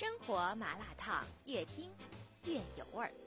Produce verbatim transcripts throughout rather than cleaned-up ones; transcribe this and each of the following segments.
生活麻辣烫，越听越有味儿。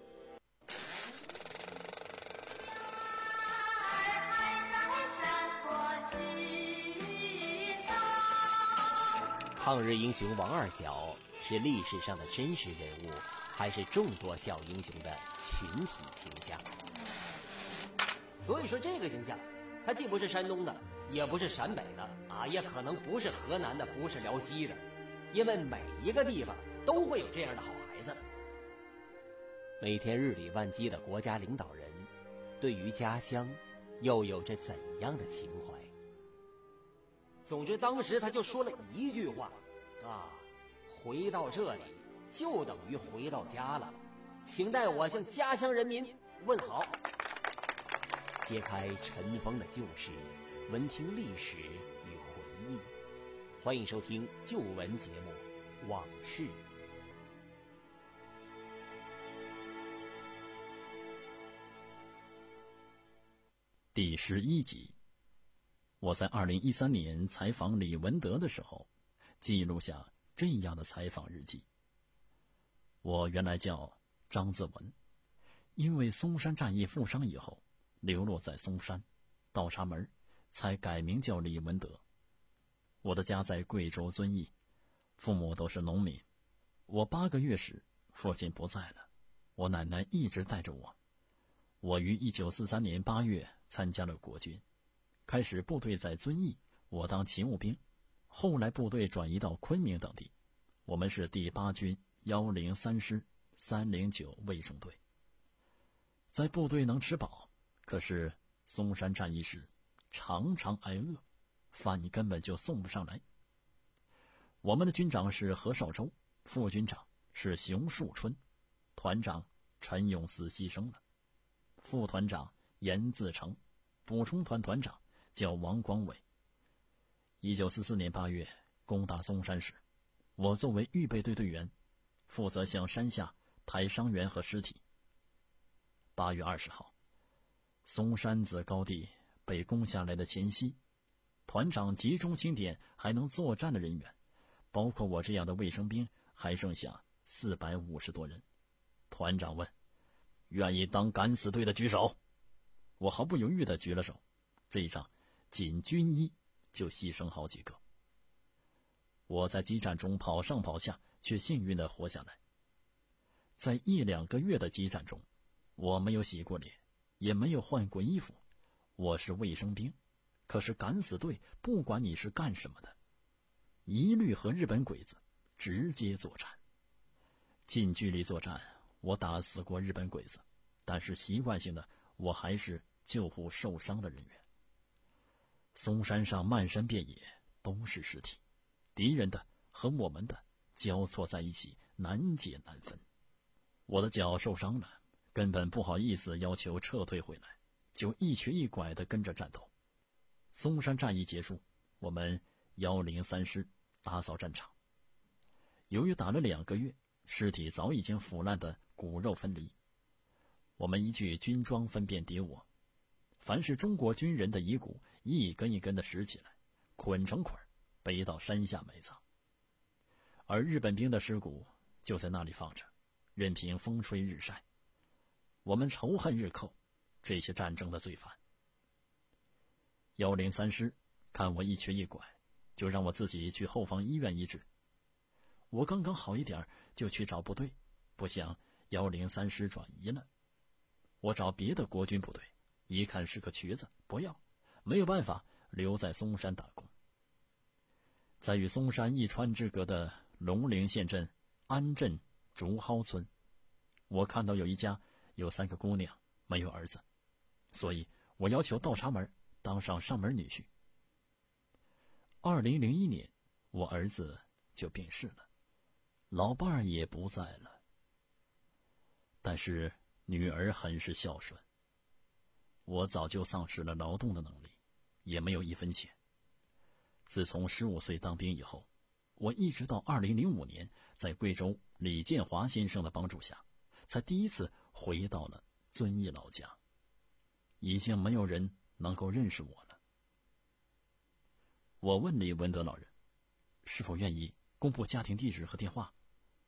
抗日英雄王二小是历史上的真实人物，还是众多小英雄的群体形象？所以说这个形象，它既不是山东的，也不是陕北的啊，也可能不是河南的，不是辽西的，因为每一个地方都会有这样的好孩子。每天日理万机的国家领导人，对于家乡又有着怎样的情怀？总之当时他就说了一句话啊，回到这里就等于回到家了，请代我向家乡人民问好。揭开尘封的旧事，闻听历史与回忆，欢迎收听旧闻节目《往事》。 第十一集。我在二零一三年采访李文德的时候，记录下这样的采访日记。我原来叫张自文，因为松山战役负伤以后，流落在松山、倒插门，才改名叫李文德。我的家在贵州遵义，父母都是农民。我八个月时，父亲不在了，我奶奶一直带着我。我于一九四三年八月参加了国军。开始部队在遵义，我当勤务兵，后来部队转移到昆明等地。我们是第八军幺零三师三零九卫生队。在部队能吃饱，可是松山战役时常常挨饿，饭根本就送不上来。我们的军长是何绍周，副军长是熊树春，团长陈永思牺牲了，副团长严自成，补充团团长叫王光伟。一九四四年八月攻打松山时，我作为预备队队员，负责向山下抬伤员和尸体。八月二十号，松山子高地被攻下来的前夕，团长集中清点还能作战的人员，包括我这样的卫生兵，还剩下四百五十多人。团长问：愿意当敢死队的举手。我毫不犹豫地举了手。这一仗仅军医就牺牲好几个。我在激战中跑上跑下，却幸运地活下来。在一两个月的激战中，我没有洗过脸，也没有换过衣服。我是卫生兵，可是敢死队不管你是干什么的，一律和日本鬼子直接作战。近距离作战，我打死过日本鬼子，但是习惯性的我还是救护受伤的人员。松山上漫山遍野都是尸体，敌人的和我们的交错在一起，难解难分。我的脚受伤了，根本不好意思要求撤退回来，就一瘸一拐地跟着战斗。松山战役结束，我们幺零三师打扫战场。由于打了两个月，尸体早已经腐烂的骨肉分离。我们依据军装分辨敌我，凡是中国军人的遗骨，一根一根的拾起来，捆成捆，背到山下埋葬。而日本兵的尸骨就在那里放着，任凭风吹日晒。我们仇恨日寇，这些战争的罪犯。幺零三师看我一瘸一拐，就让我自己去后方医院医治。我刚刚好一点，就去找部队，不想幺零三师转移了。我找别的国军部队，一看是个瘸子，不要，没有办法，留在松山打工。在与松山一川之隔的龙陵县镇安镇竹蒿村，我看到有一家有三个姑娘，没有儿子，所以我要求倒插门当上上门女婿。二零零一年，我儿子就病逝了，老伴儿也不在了。但是女儿很是孝顺。我早就丧失了劳动的能力，也没有一分钱。自从十五岁当兵以后，我一直到二零零五年，在贵州李建华先生的帮助下，才第一次回到了遵义老家。已经没有人能够认识我了。我问李文德老人，是否愿意公布家庭地址和电话？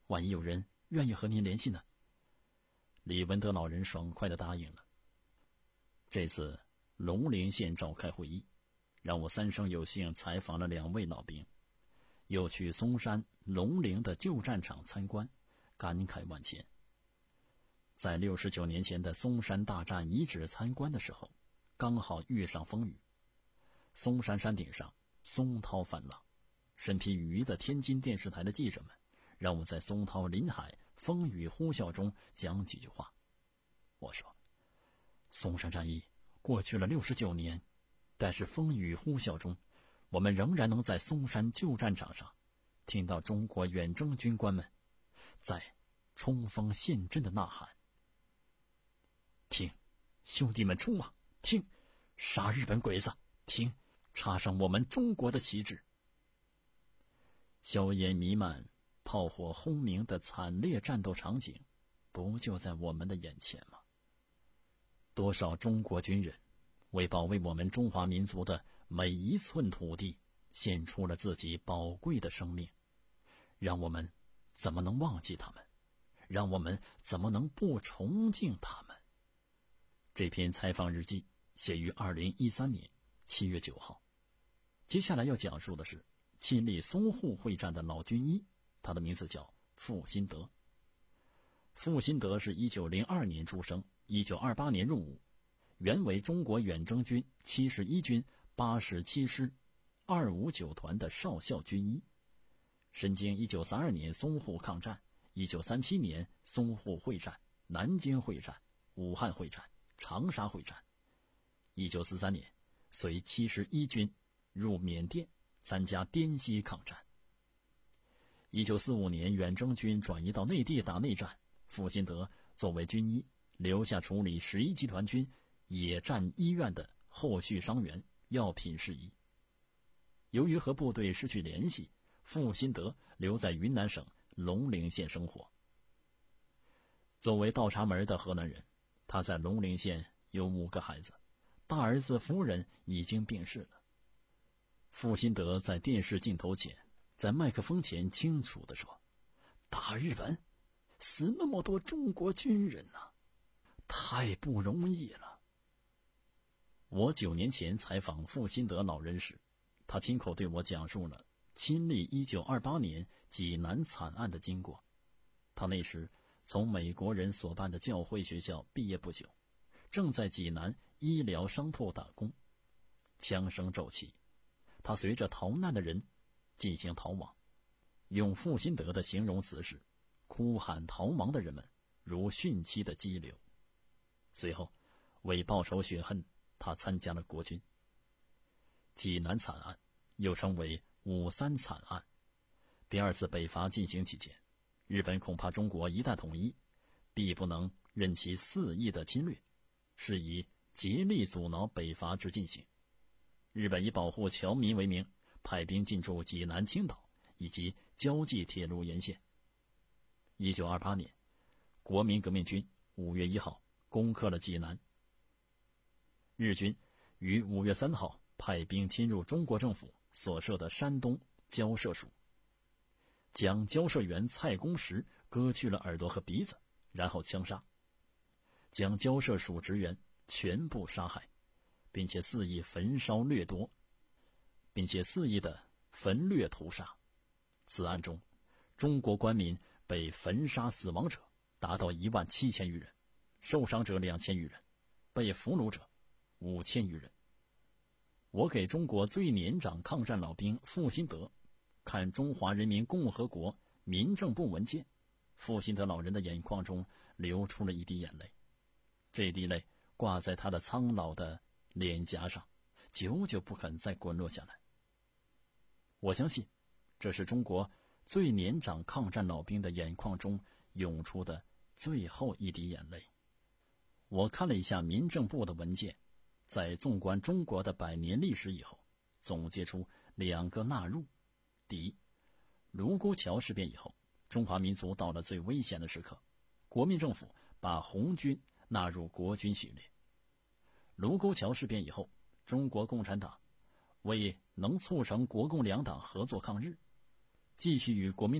万一有人愿意和您联系呢？李文德老人爽快地答应了。这次龙陵县召开会议，让我三生有幸采访了两位老兵，又去嵩山、龙陵的旧战场参观，感慨万千。在六十九年前的嵩山大战遗址参观的时候，刚好遇上风雨。嵩山山顶上松涛泛浪，身披雨衣的天津电视台的记者们让我在松涛临海、风雨呼啸中讲几句话。我说，嵩山战役过去了六十九年，但是风雨呼啸中，我们仍然能在嵩山旧战场上听到中国远征军官们在冲锋陷阵的呐喊。听，兄弟们冲啊！听，杀日本鬼子！听，插上我们中国的旗帜！硝烟弥漫、炮火轰鸣的惨烈战斗场景，不就在我们的眼前吗？多少中国军人为保卫我们中华民族的每一寸土地，献出了自己宝贵的生命，让我们怎么能忘记他们？让我们怎么能不崇敬他们？这篇采访日记写于二零一三年七月九号。接下来要讲述的是亲历淞沪会战的老军医，他的名字叫傅新德。傅新德是一九零二年出生，一九二八年入伍，原为中国远征军七十一军八十七师二五九团的少校军医，身经一九三二年淞沪抗战、一九三七年淞沪会战、南京会战、武汉会战、长沙会战。一九四三年随七十一军入缅甸参加滇西抗战。一九四五年远征军转移到内地打内战，傅新德作为军医留下处理十一集团军野战医院的后续伤员、药品事宜。由于和部队失去联系，傅新德留在云南省龙陵县生活。作为倒插门的河南人，他在龙陵县有五个孩子，大儿子夫人已经病逝了。傅新德在电视镜头前，在麦克风前清楚地说，打日本死那么多中国军人啊，太不容易了。我九年前采访傅新德老人时，他亲口对我讲述了亲历一九二八年济南惨案的经过。他那时从美国人所办的教会学校毕业不久，正在济南医疗商铺打工。枪声骤起，他随着逃难的人进行逃亡。用傅新德的形容词是，哭喊逃亡的人们如汛期的激流。随后为报仇雪恨，他参加了国军。济南惨案又称为五三惨案。第二次北伐进行期间，日本恐怕中国一旦统一，必不能任其肆意的侵略，是以竭力阻挠北伐之进行。日本以保护侨民为名，派兵进驻济南、青岛以及交际铁路沿线。一九二八年，国民革命军五月一号攻克了济南。日军于五月三号派兵侵入中国政府所设的山东交涉署，将交涉员蔡公时割去了耳朵和鼻子，然后枪杀，将交涉署职员全部杀害，并且肆意焚烧掠夺，并且肆意的焚掠屠杀。此案中，中国官民被焚杀死亡者达到一万七千余人，受伤者两千余人，被俘虏者五千余人。我给中国最年长抗战老兵傅新德看中华人民共和国民政部文件，傅新德老人的眼眶中流出了一滴眼泪，这滴泪挂在他的苍老的脸颊上，久久不肯再滚落下来。我相信，这是中国最年长抗战老兵的眼眶中涌出的最后一滴眼泪。我看了一下民政部的文件，在纵观中国的百年历史以后，总结出两个纳入。第一，卢沟桥事变以后，中华民族到了最危险的时刻，国民政府把红军纳入国军序列。卢沟桥事变以后，中国共产党为能促成国共两党合作抗日，继续与国民党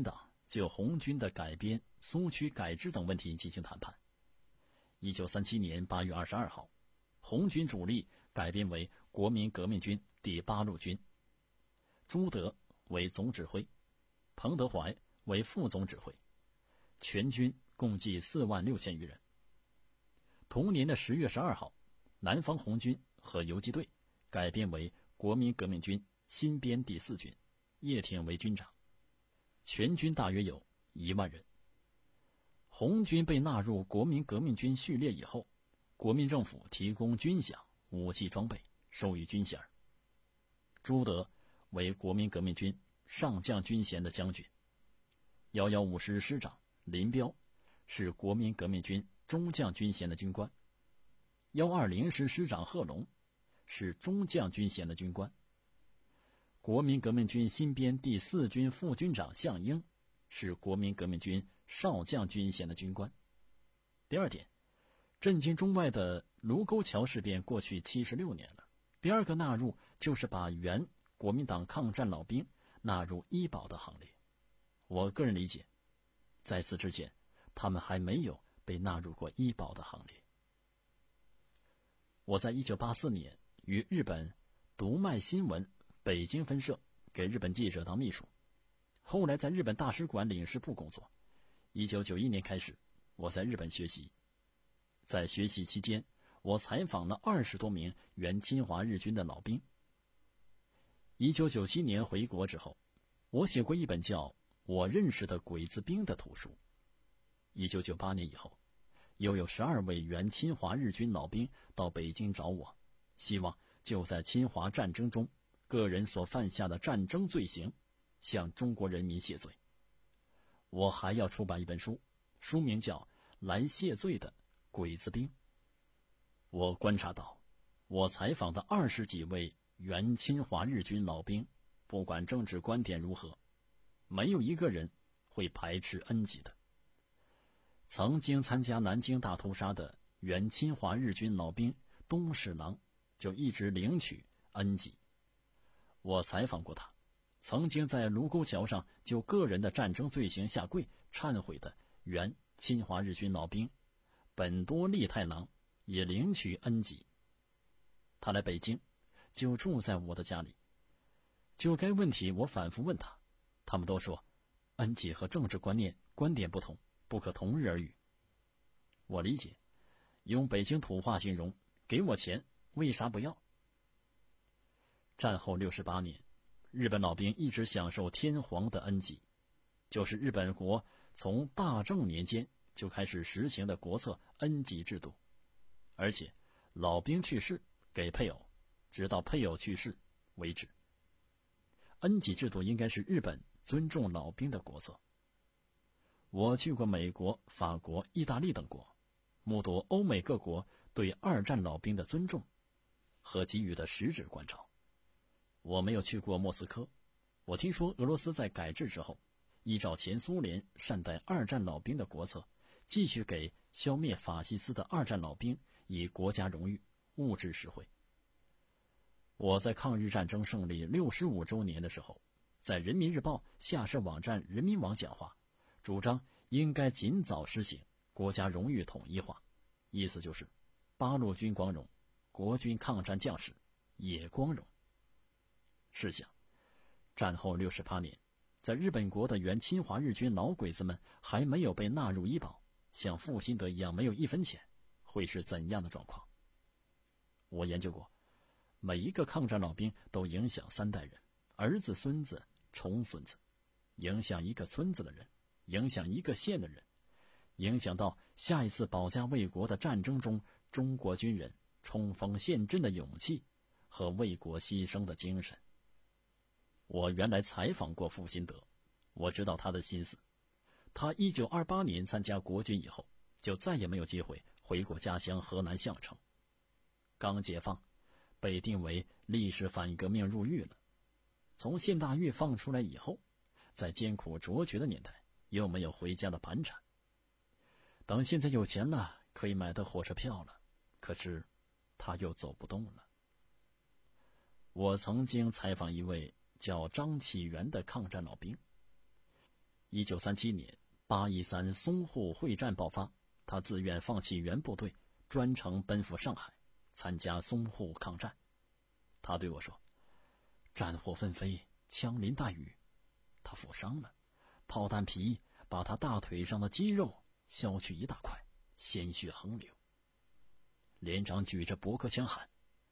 就红军的改编、苏区改制等问题进行谈判。一九三七年八月二十二号，红军主力改编为国民革命军第八路军，朱德为总指挥，彭德怀为副总指挥，全军共计四万六千余人。同年的十月十二号，南方红军和游击队改编为国民革命军新编第四军，叶挺为军长，全军大约有一万人。红军被纳入国民革命军序列以后，国民政府提供军饷、武器装备，授予军衔。朱德为国民革命军上将军衔的将军，一一五师师长林彪是国民革命军中将军衔的军官，一二零师师长贺龙是中将军衔的军官，国民革命军新编第四军副军长项英是国民革命军少将军衔的军官。第二点，震惊中外的卢沟桥事变过去七十六年了，第二个纳入就是把原国民党抗战老兵纳入医保的行列。我个人理解，在此之前，他们还没有被纳入过医保的行列。我在一九八四年于日本读卖新闻北京分社给日本记者当秘书，后来在日本大使馆领事部工作。一九九一年开始，我在日本学习。在学习期间，我采访了二十多名原侵华日军的老兵。一九九七年回国之后，我写过一本叫《我认识的鬼子兵》的图书。一九九八年以后，又有十二位原侵华日军老兵到北京找我，希望就在侵华战争中个人所犯下的战争罪行向中国人民谢罪。我还要出版一本书，书名叫《来谢罪的鬼子兵》。我观察到，我采访的二十几位原侵华日军老兵，不管政治观点如何，没有一个人会排斥恩给的。曾经参加南京大屠杀的原侵华日军老兵东史郎就一直领取恩给。我采访过他，曾经在卢沟桥上就个人的战争罪行下跪忏悔的原侵华日军老兵本多利太郎也领取恩给。他来北京就住在我的家里，就该问题我反复问他，他们都说恩给和政治观念观点不同，不可同日而语。我理解，用北京土话形容，给我钱为啥不要？战后六十八年，日本老兵一直享受天皇的恩给，就是日本国从大正年间就开始实行的国策恩给制度，而且老兵去世给配偶，直到配偶去世为止。恩给制度应该是日本尊重老兵的国策。我去过美国、法国、意大利等国，目睹欧美各国对二战老兵的尊重和给予的实质关照。我没有去过莫斯科，我听说俄罗斯在改制之后，依照前苏联善待二战老兵的国策，继续给消灭法西斯的二战老兵以国家荣誉、物质实惠。我在抗日战争胜利六十五周年的时候，在人民日报下设网站人民网讲话，主张应该尽早实行国家荣誉统一化，意思就是八路军光荣，国军抗战将士也光荣。试想，战后六十八年，在日本国的原侵华日军老鬼子们还没有被纳入医保，像傅辛德一样没有一分钱，会是怎样的状况？我研究过，每一个抗战老兵都影响三代人，儿子、孙子、重孙子，影响一个村子的人，影响一个县的人，影响到下一次保家卫国的战争中中国军人冲锋陷阵的勇气和为国牺牲的精神。我原来采访过傅辛德，我知道他的心思。他一九二八年参加国军以后，就再也没有机会回过家乡河南项城。刚解放，被定为历史反革命入狱了。从县大狱放出来以后，在艰苦卓绝的年代，又没有回家的盘缠。等现在有钱了，可以买到火车票了，可是他又走不动了。我曾经采访一位叫张启元的抗战老兵。 一九三七年八一三淞沪会战爆发，他自愿放弃原部队，专程奔赴上海，参加淞沪抗战。他对我说：“战火纷飞，枪林弹雨，他负伤了，炮弹皮把他大腿上的肌肉削去一大块，鲜血横流。”连长举着驳壳枪喊：“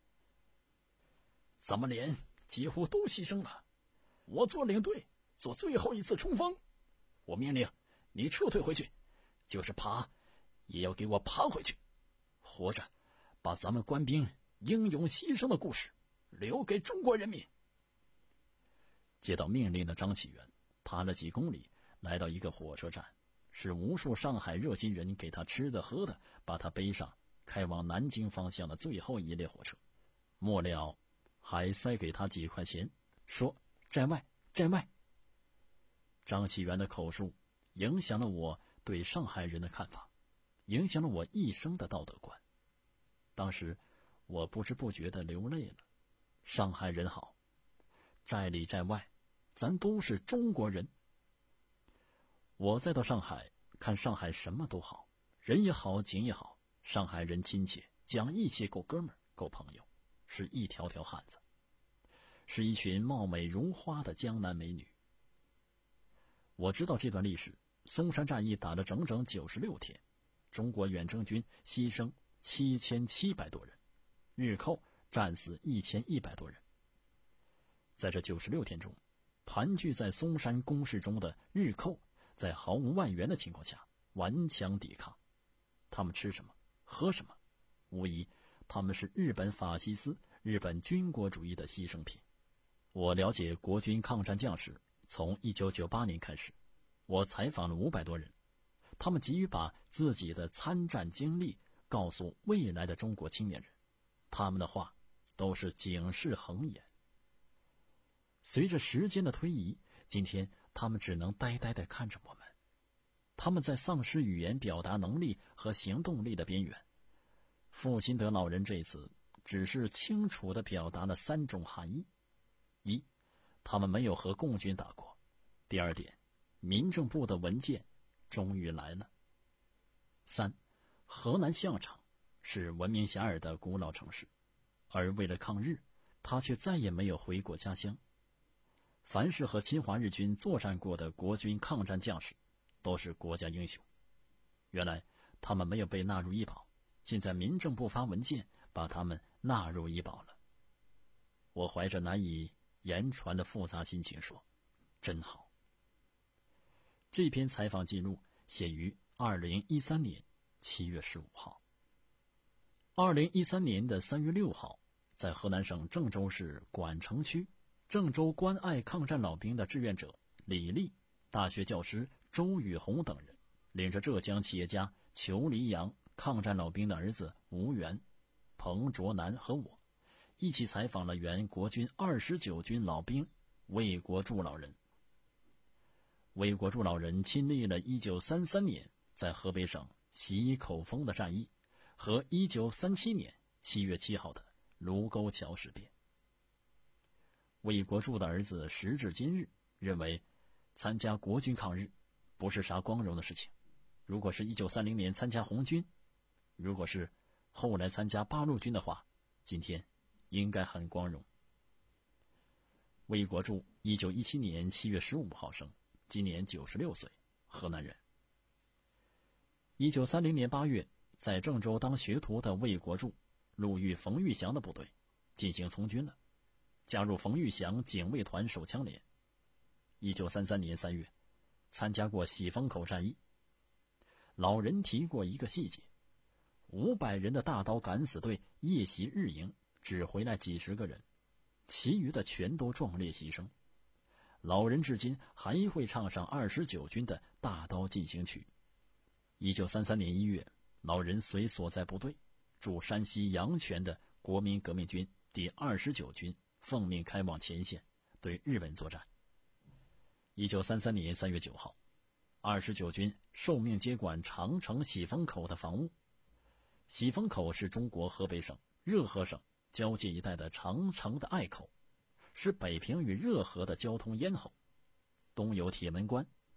咱们连几乎都牺牲了，我做领队做最后一次冲锋，我命令你撤退回去，就是爬也要给我爬回去，活着把咱们官兵英勇牺牲的故事留给中国人民。”接到命令的张启元爬了几公里，来到一个火车站，是无数上海热心人给他吃的喝的，把他背上开往南京方向的最后一列火车，末了还塞给他几块钱，说寨外寨外。张启元的口述影响了我对上海人的看法，影响了我一生的道德观。当时我不知不觉地流泪了。上海人好，寨里寨外咱都是中国人。我再到上海看，上海什么都好，人也好，景也好，上海人亲切，讲义气，够哥们儿，够朋友，是一条条汉子，是一群貌美如花的江南美女。我知道这段历史，松山战役打了整整九十六天，中国远征军牺牲七千七百多人，日寇战死一千一百多人。在这九十六天中，盘踞在松山工事中的日寇，在毫无外援的情况下顽强抵抗。他们吃什么喝什么，无疑他们是日本法西斯、日本军国主义的牺牲品。我了解国军抗战将士，从一九九八年开始，我采访了五百多人，他们急于把自己的参战经历告诉未来的中国青年人，他们的话都是警示横言。随着时间的推移，今天他们只能呆呆地看着我们，他们在丧失语言表达能力和行动力的边缘。傅辛德老人这一次只是清楚地表达了三种含义：一，他们没有和共军打过；第二点，民政部的文件终于来了；三，河南项城是闻名遐迩的古老城市，而为了抗日，他却再也没有回过家乡。凡是和侵华日军作战过的国军抗战将士，都是国家英雄。原来他们没有被纳入医保，现在民政部发文件把他们纳入医保了。我怀着难以言传的复杂心情说，真好。这篇采访记录写于二零一三年七月十五号。二零一三年的三月六号，在河南省郑州市管城区，郑州关爱抗战老兵的志愿者李丽、大学教师周宇红等人，领着浙江企业家裘黎阳、抗战老兵的儿子吴元、彭卓南和我，一起采访了原国军二十九军老兵魏国柱老人。魏国柱老人亲历了一九三三年在河北省袭口峰的战役和一九三七年七月七号的卢沟桥事变。魏国柱的儿子时至今日认为，参加国军抗日不是啥光荣的事情。如果是一九三零年参加红军，如果是后来参加八路军的话，今天应该很光荣。魏国柱一九一七年七月十五号生，今年九十六岁，河南人。一九三零年八月，在郑州当学徒的魏国柱路遇冯玉祥的部队，进行从军了，加入冯玉祥警卫团手枪连。一九三三年三月，参加过喜峰口战役。老人提过一个细节：五百人的大刀敢死队夜袭日营，只回来几十个人，其余的全都壮烈牺牲。老人至今还会唱上二十九军的大刀进行曲。一九三三年一月，老人随所在部队驻山西阳泉的国民革命军第二十九军奉命开往前线，对日本作战。一九三三年三月九号，二十九军受命接管长城喜峰口的防务。喜峰口是中国河北省热河省交界一带的长城的隘口，是北平与热河的交通咽喉。东有铁门关，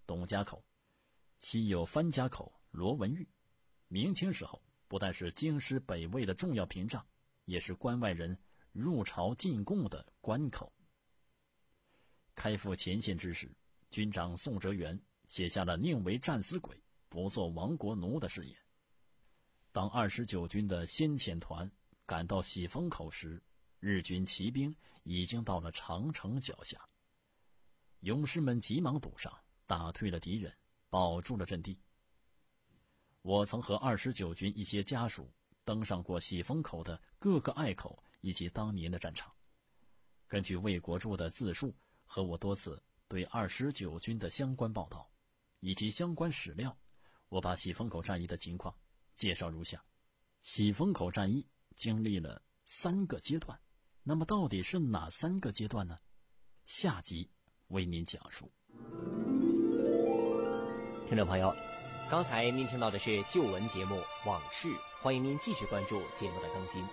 董家口，西有番家口、罗文峪。明清时候，不但是京师北魏的重要屏障，也是关外人入朝进贡的关口。开赴前线之时，军长宋哲元写下了宁为战死鬼，不做亡国奴的誓言。当二十九军的先遣团赶到喜峰口时，日军骑兵已经到了长城脚下。勇士们急忙堵上，打退了敌人，保住了阵地。我曾和二十九军一些家属登上过喜峰口的各个隘口以及当年的战场。根据魏国柱的自述和我多次对二十九军的相关报道以及相关史料，我把喜峰口战役的情况介绍如下。喜峰口战役经历了三个阶段，那么到底是哪三个阶段呢？下集为您讲述。 听众朋友，刚才您听到的是旧闻节目《往事》，欢迎您继续关注节目的更新。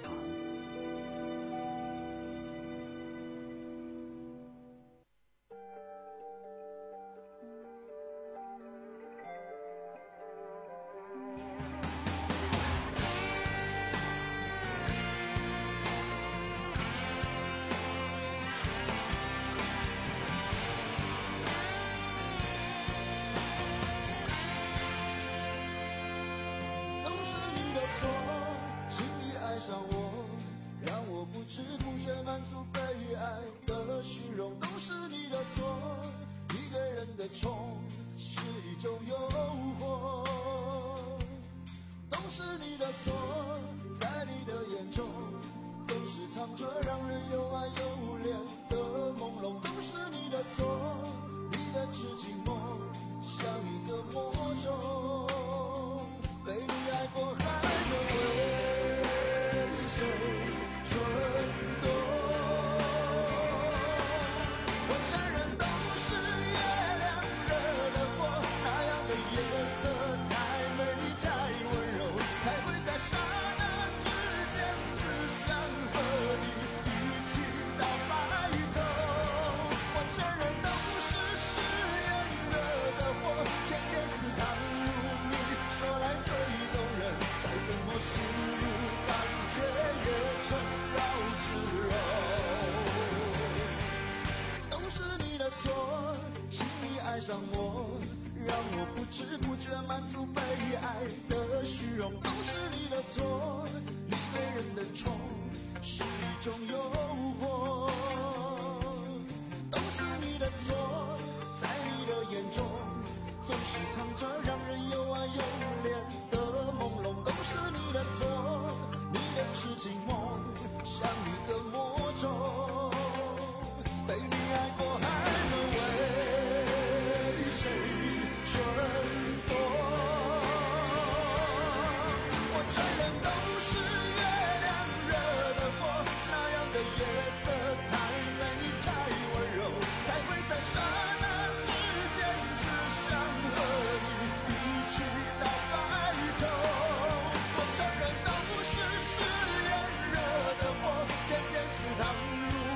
上我，让我不知不觉满足被爱的虚荣，都是你的错。你对人的宠是一种诱惑，都是你的错。在你的眼中，总是藏着让人又爱又怜的朦胧，都是你的错。你的痴情梦像一个魔咒，被你爱过还能为谁蠢惰？我承认都是月亮惹的祸，那样的夜色太美，你太温柔，才会在刹那之间只想和你一起到白头。我承认都是誓言惹的祸，偏偏似糖如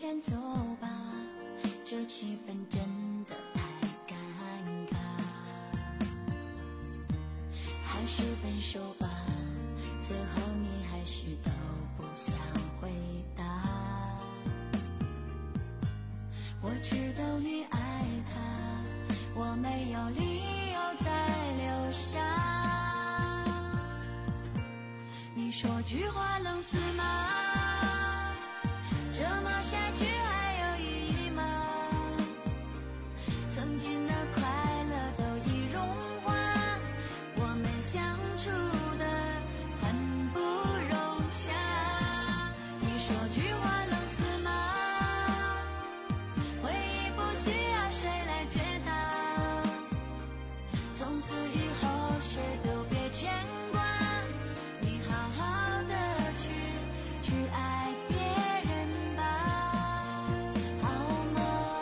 前走吧，这气氛真的太尴尬，还是分手吧，最后你还是都不想回答。我知道你爱他，我没有理由再留下。你说句话冷死吗？这么下去还有意义吗？曾经的快乐都已融化，我们相处的很不融洽。你说句话冷死吗？回忆不需要谁来解答，从此以后谁都别牵挂，你好好的去去爱别人吧，好吗？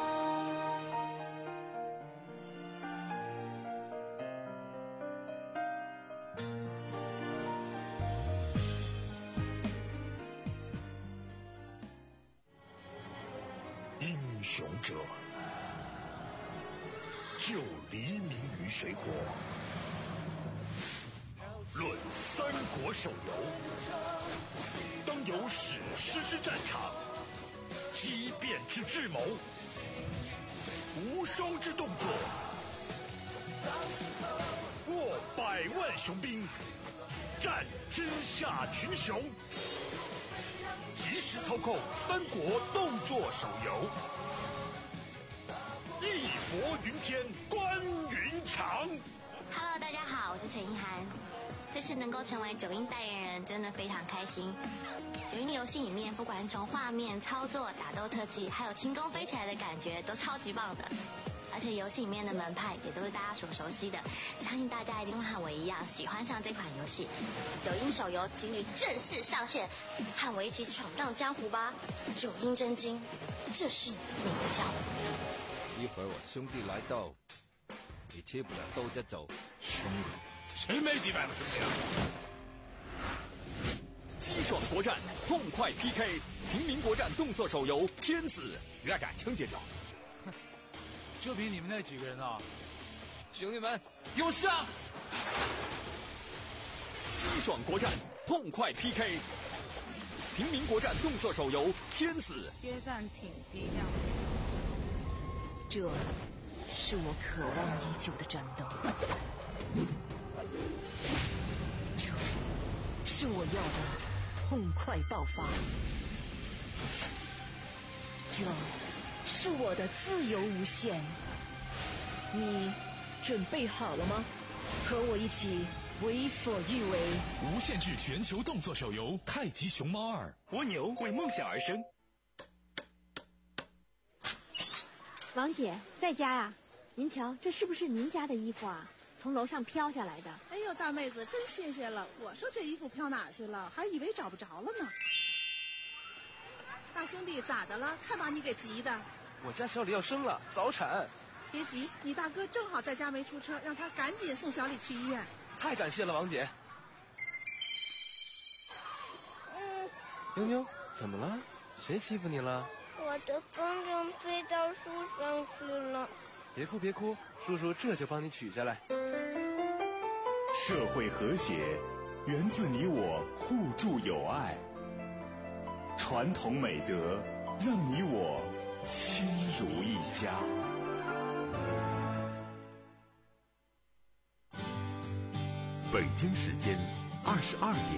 英雄者，就黎明于水火。论三国手游，当有史诗之战场，激变之智谋，无双之动作，握百万雄兵，战天下群雄。即时操控三国动作手游，义薄云天，关云长。 Hello， 大家好，我是陈意涵。这次能够成为九阴代言人，真的非常开心。九阴的游戏里面，不管是从画面、操作、打斗特技，还有轻功飞起来的感觉，都超级棒的。而且游戏里面的门派也都是大家所熟悉的，相信大家一定会和我一样喜欢上这款游戏。九阴手游今日正式上线，和我一起闯荡江湖吧！九阴真经，这是你的家。 一会儿我兄弟来到，你吃不了兜着走。 兄弟，谁没几百个兄弟啊？ 激爽国战，痛快 P K， 平民国战动作手游《天子》，越敢轻点着。 就凭你们那几个人啊！ 兄弟们，给我上！ 激爽国战，痛快 P K， 平民国战动作手游《天子》。 约战挺低调。 这是我渴望已久的战斗，这是我要的痛快爆发，这是我的自由无限。你准备好了吗？和我一起为所欲为。 无限制全球动作手游《太极熊猫二》， 蜗牛为梦想而生。 王姐在家呀？您瞧，这是不是您家的衣服啊？从楼上飘下来的。 哎呦，大妹子，真谢谢了！我说这衣服飘哪去了，还以为找不着了呢。大兄弟，咋的了？看把你给急的。 我家小李要生了，早产。 别急，你大哥正好在家没出车，让他赶紧送小李去医院。 太感谢了，王姐。 嗯。 妞妞，怎么了？谁欺负你了？ 我的风筝飞到树上去了。 别哭别哭，叔叔这就帮你取下来。 社会和谐源自你我互助友爱，传统美德让你我亲如一家。 北京时间二十二点。